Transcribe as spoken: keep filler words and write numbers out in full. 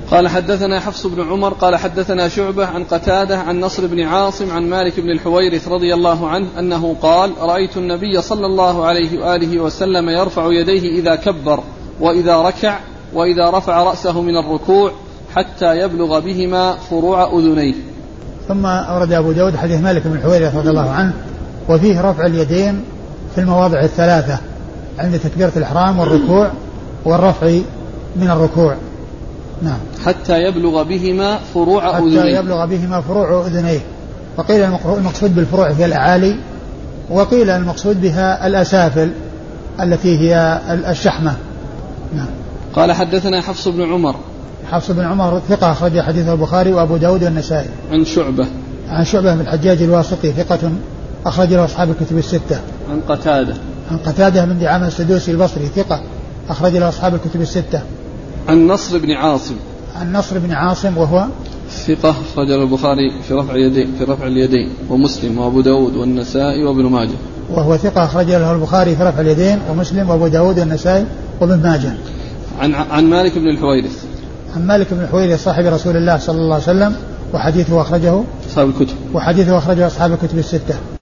قال حدثنا حفص بن عمر قال حدثنا شعبة عن قتادة عن نصر بن عاصم عن مالك بن الحويرث رضي الله عنه أنه قال رأيت النبي صلى الله عليه وآله وسلم يرفع يديه إذا كبر وإذا ركع وإذا رفع رأسه من الركوع حتى يبلغ بهما فروع أذنيه. ثم أورد أبو داود حديث مالك بن الحويرث رضي الله عنه وفيه رفع اليدين في المواضع الثلاثة عند تكبيرة الإحرام والركوع والرفع من الركوع. نعم. حتى يبلغ بهما فروع أذنيه. حتى يبلغ بهما فروع أذنيه. وقيل المقصود بالفروع هي الأعالي وقيل المقصود بها الأسافل التي هي الشحمة. نعم. قال حدثنا حفص بن عمر. حفص بن عمر ثقة أخرج حديثه البخاري وأبو داود والنسائي. عن شعبة. عن شعبة بن الحجاج الواسطي ثقة أخرج له أصحاب الكتب الستة. عن قتادة. عن قتادة بن دعامة السدوسي البصري ثقة أخرج له أصحاب الكتب الستة. عن نصر بن عاصم. عن نصر بن عاصم وهو ثقة أخرج له البخاري في رفع اليدين في رفع اليدين ومسلم وأبو داود والنسائي وابن ماجه. وهو ثقة أخرج له البخاري في رفع اليدين ومسلم وأبو داود والنسائي وابن ماجه. عن عن مالك بن الحويرث. عن مالك بن الحويرث صاحب رسول الله صلى الله عليه وسلم وحديثه أخرجه أصحاب الكتب. وحديثه أخرجه أصحاب الكتب الستة.